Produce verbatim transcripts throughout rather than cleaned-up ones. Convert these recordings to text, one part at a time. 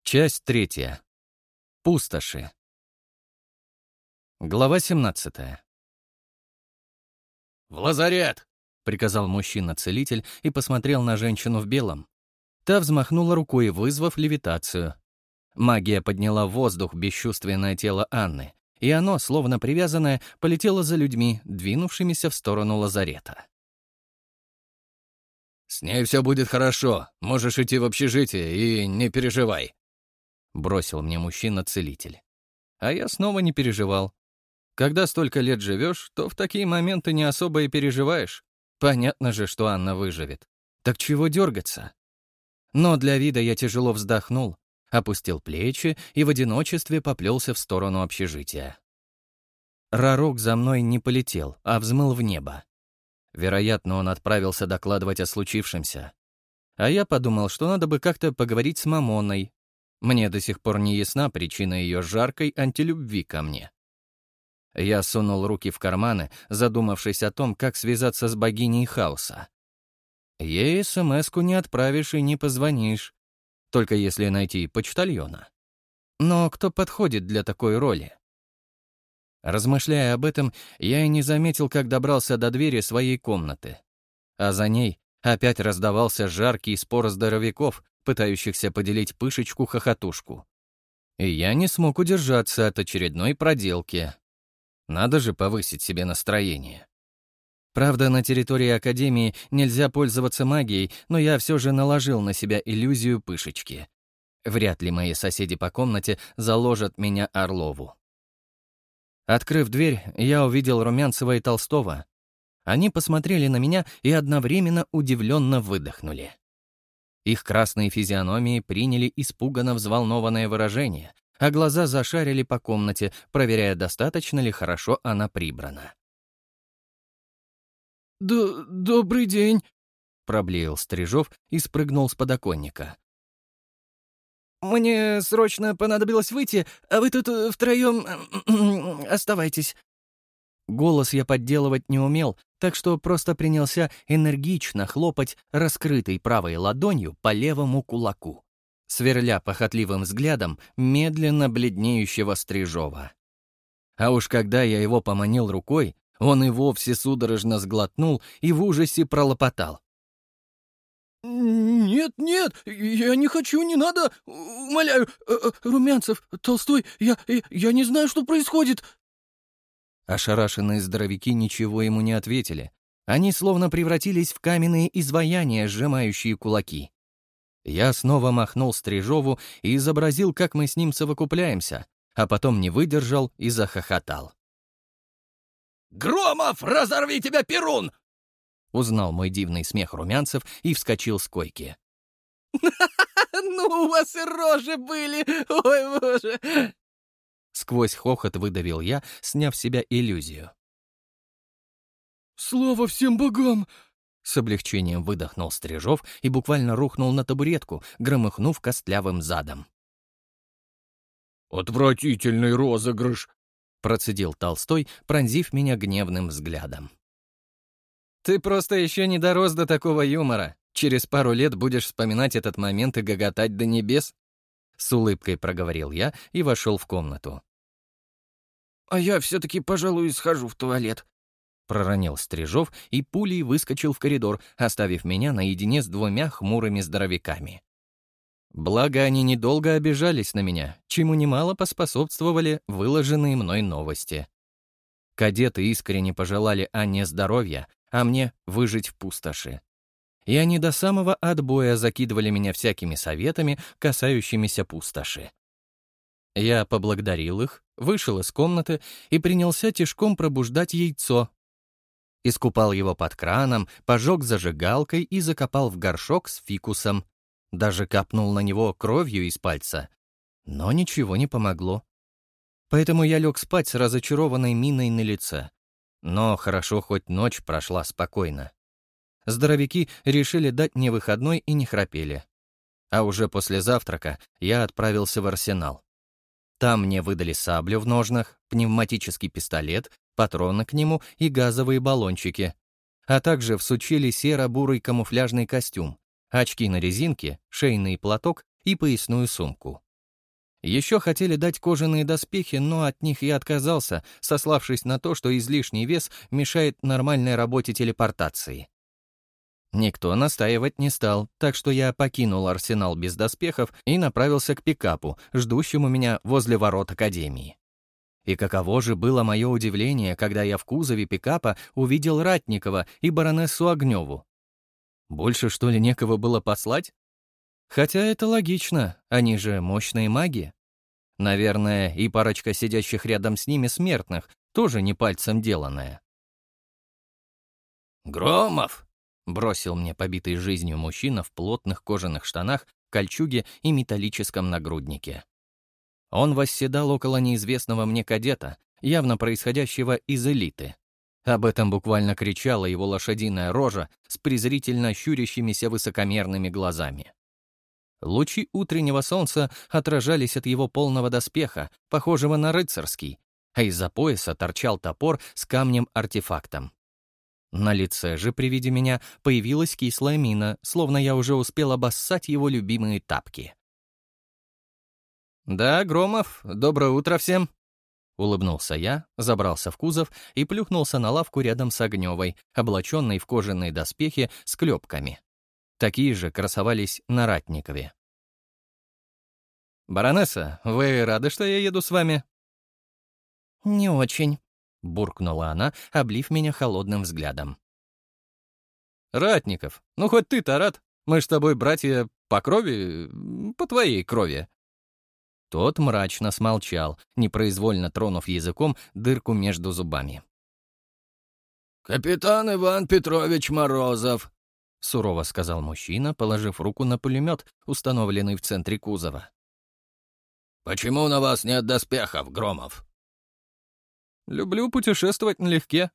Часть третья. Пустоши. Глава семнадцатая. «В лазарет!» — приказал мужчина-целитель и посмотрел на женщину в белом. Та взмахнула рукой, вызвав левитацию. Магия подняла в воздух бесчувственное тело Анны, и оно, словно привязанное, полетело за людьми, двинувшимися в сторону лазарета. «С ней все будет хорошо. Можешь идти в общежитие и не переживай», — бросил мне мужчина-целитель. А я снова не переживал. Когда столько лет живешь, то в такие моменты не особо и переживаешь. Понятно же, что Анна выживет. Так чего дергаться? Но для вида я тяжело вздохнул, опустил плечи и в одиночестве поплелся в сторону общежития. Ророк за мной не полетел, а взмыл в небо. Вероятно, он отправился докладывать о случившемся. А я подумал, что надо бы как-то поговорить с Мамоной. Мне до сих пор не ясна причина ее жаркой антилюбви ко мне. Я сунул руки в карманы, задумавшись о том, как связаться с богиней хаоса. Ей смс-ку не отправишь и не позвонишь, только если найти почтальона. Но кто подходит для такой роли? Размышляя об этом, я и не заметил, как добрался до двери своей комнаты. А за ней опять раздавался жаркий спор здоровяков, пытающихся поделить пышечку-хохотушку. И я не смог удержаться от очередной проделки. Надо же повысить себе настроение. Правда, на территории Академии нельзя пользоваться магией, но я все же наложил на себя иллюзию пышечки. Вряд ли мои соседи по комнате заложат меня Орлову. Открыв дверь, я увидел Румянцева и Толстого. Они посмотрели на меня и одновременно удивленно выдохнули. Их красные физиономии приняли испуганно взволнованное выражение, а глаза зашарили по комнате, проверяя, достаточно ли хорошо она прибрана. Д «Добрый день», — проблеял Стрижов и спрыгнул с подоконника. «Мне срочно понадобилось выйти, а вы тут втроем оставайтесь». Голос я подделывать не умел, так что просто принялся энергично хлопать раскрытой правой ладонью по левому кулаку, сверля похотливым взглядом медленно бледнеющего Стрижова. А уж когда я его поманил рукой, он и вовсе судорожно сглотнул и в ужасе пролопотал. «Нет, нет, я не хочу, не надо, умоляю, Румянцев, Толстой, я, я не знаю, что происходит». Ошарашенные здоровяки ничего ему не ответили. Они словно превратились в каменные изваяния, сжимающие кулаки. Я снова махнул Стрижову и изобразил, как мы с ним совокупляемся, а потом не выдержал и захохотал. «Громов, разорви тебя, Перун!» Узнал мой дивный смех Румянцев и вскочил с койки. «Ну, у вас и рожи были, ой, боже!» Сквозь хохот выдавил я, сняв с себя иллюзию. «Слава всем богам!» С облегчением выдохнул Стрижов и буквально рухнул на табуретку, громыхнув костлявым задом. «Отвратительный розыгрыш!» Процедил Толстой, пронзив меня гневным взглядом. «Ты просто еще не дорос до такого юмора. Через пару лет будешь вспоминать этот момент и гоготать до небес», — с улыбкой проговорил я и вошел в комнату. «А я все-таки, пожалуй, схожу в туалет», — проронил Стрижов и пулей выскочил в коридор, оставив меня наедине с двумя хмурыми здоровяками. Благо, они недолго обижались на меня, чему немало поспособствовали выложенные мной новости. Кадеты искренне пожелали Анне здоровья, а мне выжить в пустоши. И они до самого отбоя закидывали меня всякими советами, касающимися пустоши. Я поблагодарил их, вышел из комнаты и принялся тишком пробуждать яйцо. Искупал его под краном, пожег зажигалкой и закопал в горшок с фикусом. Даже капнул на него кровью из пальца. Но ничего не помогло. Поэтому я лег спать с разочарованной миной на лице. Но хорошо, хоть ночь прошла спокойно. Здоровяки решили дать мне выходной и не храпели. А уже после завтрака я отправился в арсенал. Там мне выдали саблю в ножнах, пневматический пистолет, патроны к нему и газовые баллончики. А также всучили серо-бурый камуфляжный костюм, очки на резинке, шейный платок и поясную сумку. Еще хотели дать кожаные доспехи, но от них я отказался, сославшись на то, что излишний вес мешает нормальной работе телепортации. Никто настаивать не стал, так что я покинул арсенал без доспехов и направился к пикапу, ждущему меня возле ворот Академии. И каково же было мое удивление, когда я в кузове пикапа увидел Ратникова и баронессу Огневу. Больше, что ли, некого было послать? Хотя это логично, они же мощные маги. Наверное, и парочка сидящих рядом с ними смертных тоже не пальцем деланная. «Громов!» — бросил мне побитый жизнью мужчина в плотных кожаных штанах, кольчуге и металлическом нагруднике. Он восседал около неизвестного мне кадета, явно происходящего из элиты. Об этом буквально кричала его лошадиная рожа с презрительно щурящимися высокомерными глазами. Лучи утреннего солнца отражались от его полного доспеха, похожего на рыцарский, а из-за пояса торчал топор с камнем-артефактом. На лице же при виде меня появилась кислая мина, словно я уже успел обоссать его любимые тапки. «Да, Громов, доброе утро всем!» Улыбнулся я, забрался в кузов и плюхнулся на лавку рядом с Огневой, облаченной в кожаные доспехи с клепками. Такие же красовались на Ратникове. «Баронесса, вы рады, что я еду с вами?» «Не очень», — буркнула она, облив меня холодным взглядом. «Ратников, ну хоть ты-то рад. Мы ж с тобой братья по крови, по твоей крови». Тот мрачно смолчал, непроизвольно тронув языком дырку между зубами. «Капитан Иван Петрович Морозов», — сурово сказал мужчина, положив руку на пулемет, установленный в центре кузова. «Почему на вас нет доспехов, Громов?» «Люблю путешествовать налегке».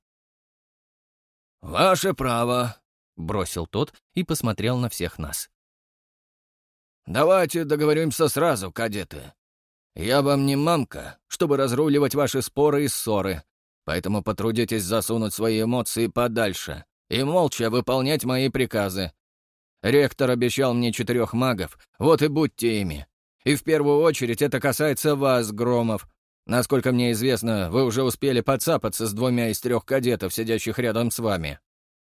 «Ваше право», — бросил тот и посмотрел на всех нас. «Давайте договоримся сразу, кадеты. Я вам не мамка, чтобы разруливать ваши споры и ссоры, поэтому потрудитесь засунуть свои эмоции подальше и молча выполнять мои приказы. Ректор обещал мне четырех магов, вот и будьте ими. И в первую очередь это касается вас, Громов. Насколько мне известно, вы уже успели подцапаться с двумя из трех кадетов, сидящих рядом с вами».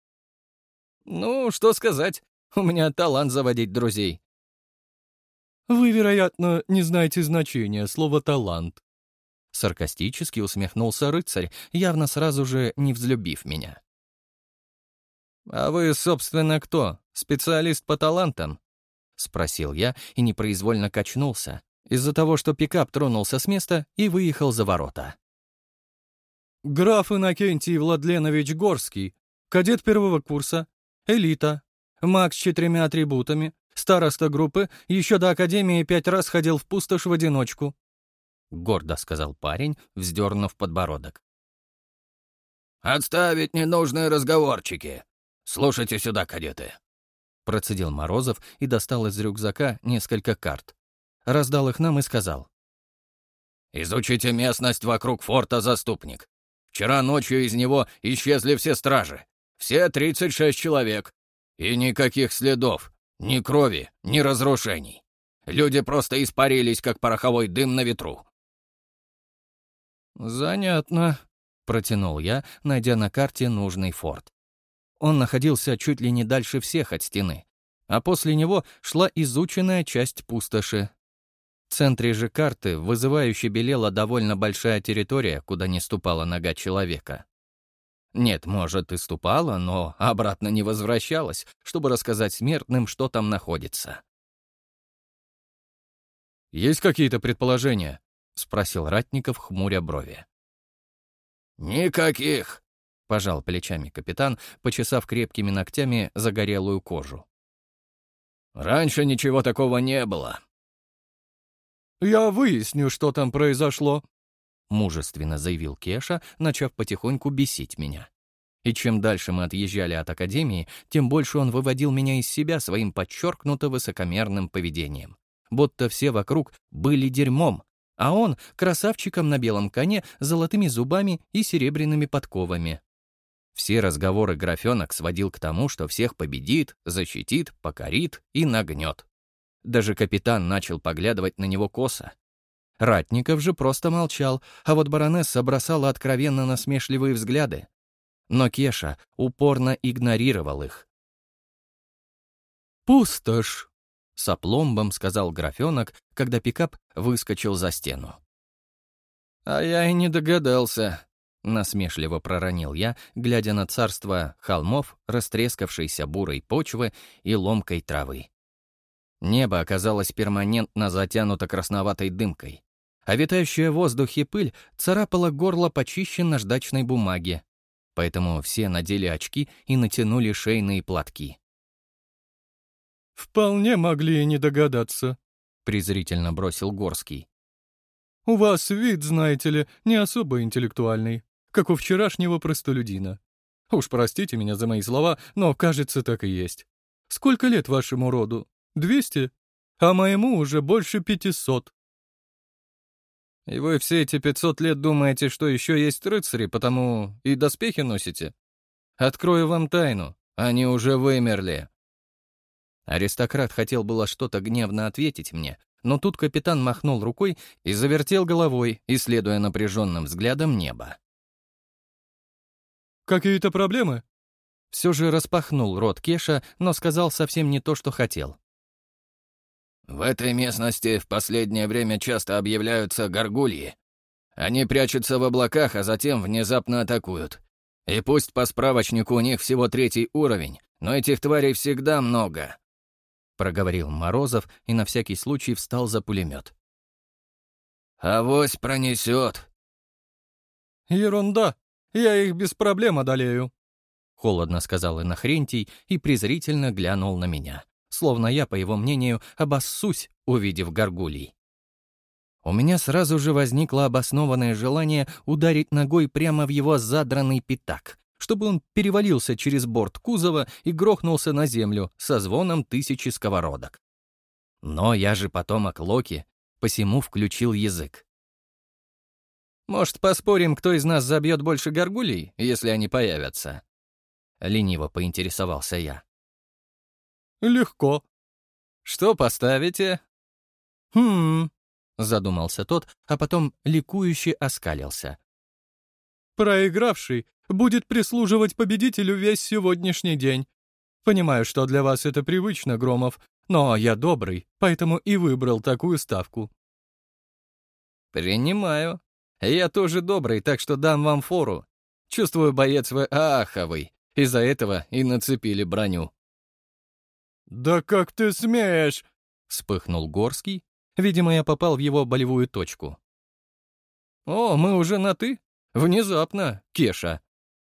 «Ну, что сказать, у меня талант заводить друзей». «Вы, вероятно, не знаете значения слова «талант». Саркастически усмехнулся рыцарь, явно сразу же не взлюбив меня. «А вы, собственно, кто? Специалист по талантам?» — спросил я и непроизвольно качнулся из-за того, что пикап тронулся с места и выехал за ворота. «Граф Иннокентий Владленович Горский, кадет первого курса, элита, маг с четырьмя атрибутами, староста группы, еще до академии пять раз ходил в пустошь в одиночку», — гордо сказал парень, вздернув подбородок. «Отставить ненужные разговорчики. Слушайте сюда, кадеты», — процедил Морозов и достал из рюкзака несколько карт. Раздал их нам и сказал. «Изучите местность вокруг форта Заступник. Вчера ночью из него исчезли все стражи. Все тридцать шесть человек. И никаких следов. Ни крови, ни разрушений. Люди просто испарились, как пороховой дым на ветру». «Занятно», — протянул я, найдя на карте нужный форт. Он находился чуть ли не дальше всех от стены, а после него шла изученная часть пустоши. В центре же карты вызывающе белела довольно большая территория, куда не ступала нога человека. Нет, может, и ступала, но обратно не возвращалась, чтобы рассказать смертным, что там находится. «Есть какие-то предположения?» — спросил Ратников, хмуря брови. «Никаких», — пожал плечами капитан, почесав крепкими ногтями загорелую кожу. «Раньше ничего такого не было». «Я выясню, что там произошло», — мужественно заявил Кеша, начав потихоньку бесить меня. И чем дальше мы отъезжали от академии, тем больше он выводил меня из себя своим подчеркнуто высокомерным поведением. Будто все вокруг были дерьмом, а он — красавчиком на белом коне с золотыми зубами и серебряными подковами. Все разговоры графёнок сводил к тому, что всех победит, защитит, покорит и нагнет. Даже капитан начал поглядывать на него косо. Ратников же просто молчал, а вот баронесса бросала откровенно насмешливые взгляды. Но Кеша упорно игнорировал их. «Пустошь!» — с опломбом сказал графенок, когда пикап выскочил за стену. «А я и не догадался», — насмешливо проронил я, глядя на царство холмов, растрескавшейся бурой почвы и ломкой травы. Небо оказалось перманентно затянуто красноватой дымкой, а витающая в воздухе пыль царапала горло почище наждачной бумаги, поэтому все надели очки и натянули шейные платки. «Вполне могли и не догадаться», — презрительно бросил Горский. «У вас вид, знаете ли, не особо интеллектуальный, как у вчерашнего простолюдина. Уж простите меня за мои слова, но, кажется, так и есть. Сколько лет вашему роду? Двести? А моему уже больше пятисот». «И вы все эти пятьсот лет думаете, что еще есть рыцари, потому и доспехи носите? Открою вам тайну, они уже вымерли». Аристократ хотел было что-то гневно ответить мне, но тут капитан махнул рукой и завертел головой, исследуя напряженным взглядом небо. «Какие-то проблемы?» Все же распахнул рот Кеша, но сказал совсем не то, что хотел. «В этой местности в последнее время часто объявляются горгульи. Они прячутся в облаках, а затем внезапно атакуют. И пусть по справочнику у них всего третий уровень, но этих тварей всегда много», — проговорил Морозов и на всякий случай встал за пулемет. «Авось пронесет». «Ерунда, я их без проблем одолею», — холодно сказал Иннохрентий и презрительно глянул на меня, словно я, по его мнению, обоссусь, увидев горгулей. У меня сразу же возникло обоснованное желание ударить ногой прямо в его задранный пятак, чтобы он перевалился через борт кузова и грохнулся на землю со звоном тысячи сковородок. Но я же потомок Локи, посему включил язык. «Может, поспорим, кто из нас забьет больше горгулей, если они появятся?» — лениво поинтересовался я. «Легко. Что поставите?» «Хм...» — задумался тот, а потом ликующе оскалился. «Проигравший будет прислуживать победителю весь сегодняшний день. Понимаю, что для вас это привычно, Громов, но я добрый, поэтому и выбрал такую ставку». «Принимаю. Я тоже добрый, так что дам вам фору. Чувствую, боец вы аховый. Из-за этого и нацепили броню». «Да как ты смеешь!» — вспыхнул Горский. Видимо, я попал в его болевую точку. «О, мы уже на «ты»? Внезапно, Кеша».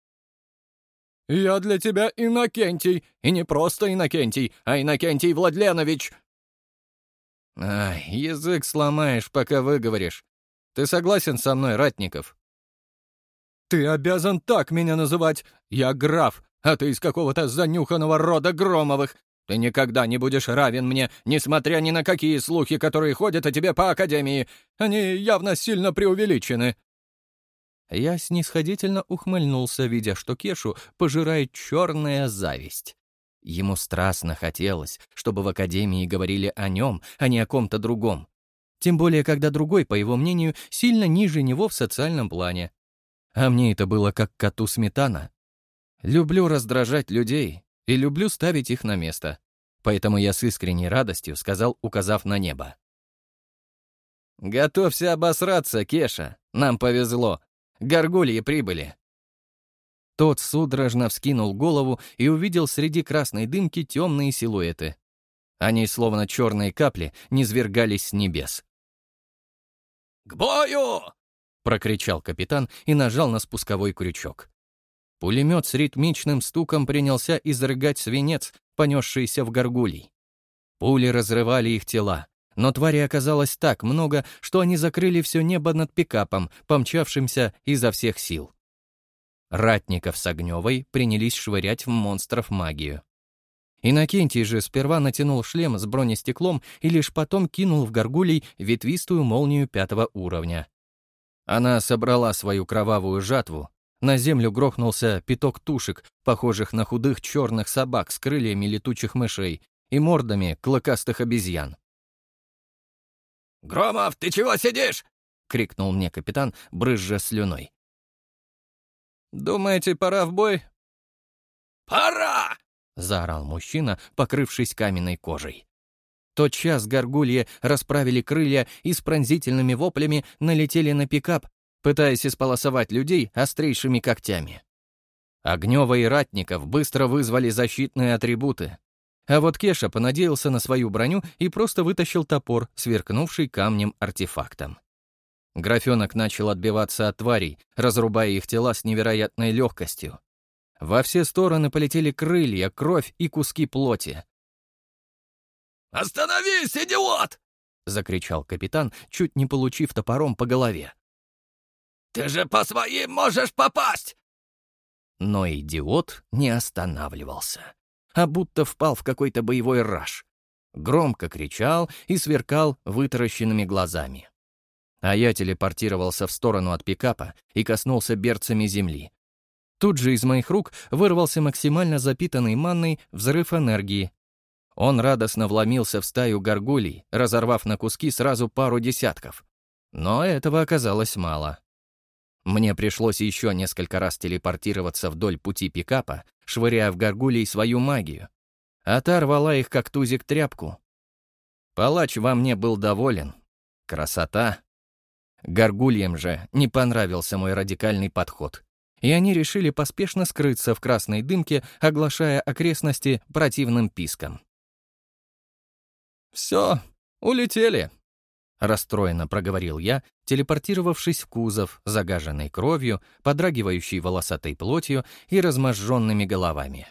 «Я для тебя Иннокентий, и не просто Иннокентий, а Иннокентий Владленович!» «Ай, язык сломаешь, пока выговоришь. Ты согласен со мной, Ратников?» «Ты обязан так меня называть. Я граф, а ты из какого-то занюханного рода Громовых. Ты никогда не будешь равен мне, несмотря ни на какие слухи, которые ходят о тебе по Академии. Они явно сильно преувеличены». Я снисходительно ухмыльнулся, видя, что Кешу пожирает черная зависть. Ему страстно хотелось, чтобы в Академии говорили о нем, а не о ком-то другом. Тем более, когда другой, по его мнению, сильно ниже него в социальном плане. А мне это было как коту сметана. Люблю раздражать людей и люблю ставить их на место. Поэтому я с искренней радостью сказал, указав на небо. «Готовься обосраться, Кеша. Нам повезло. Горгульи прибыли». Тот судорожно вскинул голову и увидел среди красной дымки темные силуэты. Они, словно черные капли, низвергались с небес. «К бою!» — прокричал капитан и нажал на спусковой крючок. Пулемет с ритмичным стуком принялся изрыгать свинец, понесшийся в горгулей. Пули разрывали их тела, но тварей оказалось так много, что они закрыли все небо над пикапом, помчавшимся изо всех сил. Ратников с Огневой принялись швырять в монстров магию. Иннокентий же сперва натянул шлем с бронестеклом и лишь потом кинул в горгулей ветвистую молнию пятого уровня. Она собрала свою кровавую жатву. На землю грохнулся пяток тушек, похожих на худых черных собак с крыльями летучих мышей и мордами клыкастых обезьян. «Громов, ты чего сидишь?» — крикнул мне капитан, брызжа слюной. «Думаете, пора в бой?» «Пора!» — заорал мужчина, покрывшись каменной кожей. Тотчас горгульи расправили крылья и с пронзительными воплями налетели на пикап, пытаясь исполосовать людей острейшими когтями. Огнева и Ратников быстро вызвали защитные атрибуты, а вот Кеша понадеялся на свою броню и просто вытащил топор, сверкнувший камнем-артефактом. Графенок начал отбиваться от тварей, разрубая их тела с невероятной легкостью. Во все стороны полетели крылья, кровь и куски плоти. «Остановись, идиот!» — закричал капитан, чуть не получив топором по голове. «Ты же по своим можешь попасть!» Но идиот не останавливался, а будто впал в какой-то боевой раж. Громко кричал и сверкал вытаращенными глазами. А я телепортировался в сторону от пикапа и коснулся берцами земли. Тут же из моих рук вырвался максимально запитанный манной взрыв энергии. Он радостно вломился в стаю горгулей, разорвав на куски сразу пару десятков. Но этого оказалось мало. Мне пришлось еще несколько раз телепортироваться вдоль пути пикапа, швыряя в горгулей свою магию. А та рвала их, как тузик, тряпку. Палач во мне был доволен. Красота. Горгульям же не понравился мой радикальный подход, и они решили поспешно скрыться в красной дымке, оглашая окрестности противным писком. «Все, улетели», — расстроенно проговорил я, телепортировавшись в кузов, загаженный кровью, подрагивающей волосатой плотью и разможженными головами.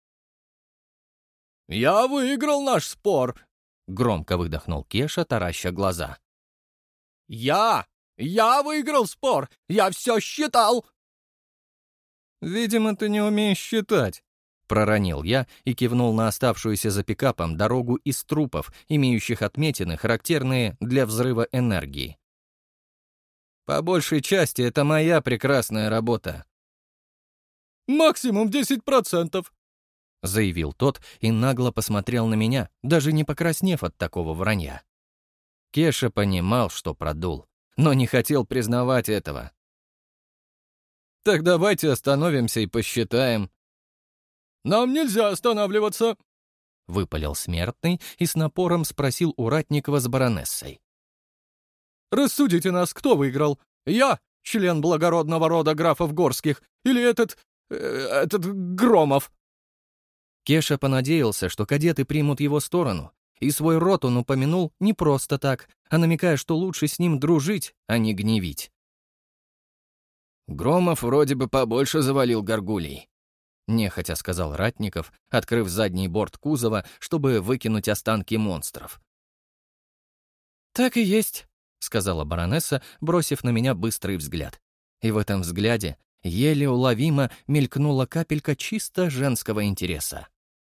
«Я выиграл наш спор», — громко выдохнул Кеша, тараща глаза. «Я! Я выиграл спор! Я все считал!» «Видимо, ты не умеешь считать», — проронил я и кивнул на оставшуюся за пикапом дорогу из трупов, имеющих отметины, характерные для взрыва энергии. «По большей части это моя прекрасная работа». «Максимум десять процентов», — заявил тот и нагло посмотрел на меня, даже не покраснев от такого вранья. Кеша понимал, что продул, но не хотел признавать этого. «Так давайте остановимся и посчитаем». «Нам нельзя останавливаться», — выпалил смертный и с напором спросил у Ратникова с баронессой. «Рассудите нас, кто выиграл? Я, член благородного рода графов Горских, или этот... Э, этот Громов?» Кеша понадеялся, что кадеты примут его сторону, и свой род он упомянул не просто так, а намекая, что лучше с ним дружить, а не гневить. «Громов вроде бы побольше завалил горгулей», — нехотя сказал Ратников, открыв задний борт кузова, чтобы выкинуть останки монстров. «Так и есть», — сказала баронесса, бросив на меня быстрый взгляд. И в этом взгляде еле уловимо мелькнула капелька чисто женского интереса.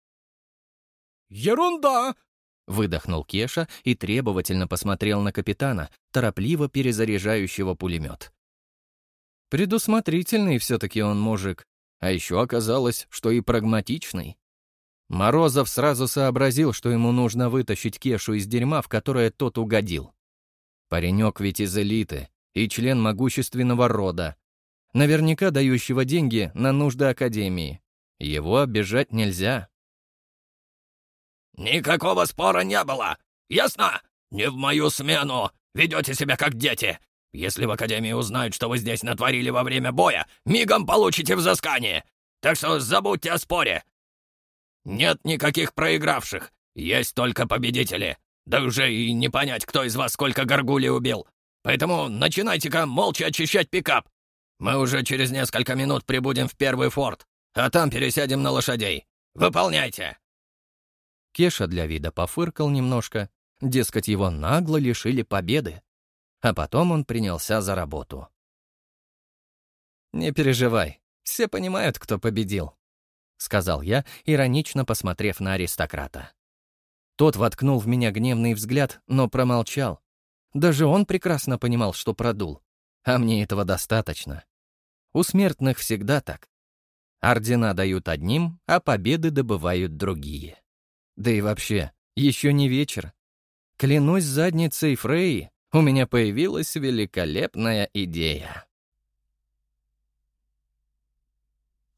«Ерунда!» — выдохнул Кеша и требовательно посмотрел на капитана, торопливо перезаряжающего пулемет. Предусмотрительный все-таки он мужик, а еще оказалось, что и прагматичный. Морозов сразу сообразил, что ему нужно вытащить Кешу из дерьма, в которое тот угодил. Паренек ведь из элиты и член могущественного рода, наверняка дающего деньги на нужды Академии. Его обижать нельзя. «Никакого спора не было! Ясно? Не в мою смену! Ведете себя как дети! Если в Академии узнают, что вы здесь натворили во время боя, мигом получите взыскание! Так что забудьте о споре! Нет никаких проигравших, есть только победители! Да уже и не понять, кто из вас сколько горгулей убил! Поэтому начинайте-ка молча очищать пикап! Мы уже через несколько минут прибудем в первый форт, а там пересядем на лошадей! Выполняйте!» Кеша для вида пофыркал немножко, дескать, его нагло лишили победы. А потом он принялся за работу. «Не переживай, все понимают, кто победил», — сказал я, иронично посмотрев на аристократа. Тот воткнул в меня гневный взгляд, но промолчал. Даже он прекрасно понимал, что продул. А мне этого достаточно. У смертных всегда так. Ордена дают одним, а победы добывают другие. Да и вообще, еще не вечер. Клянусь задницей Фреи, у меня появилась великолепная идея.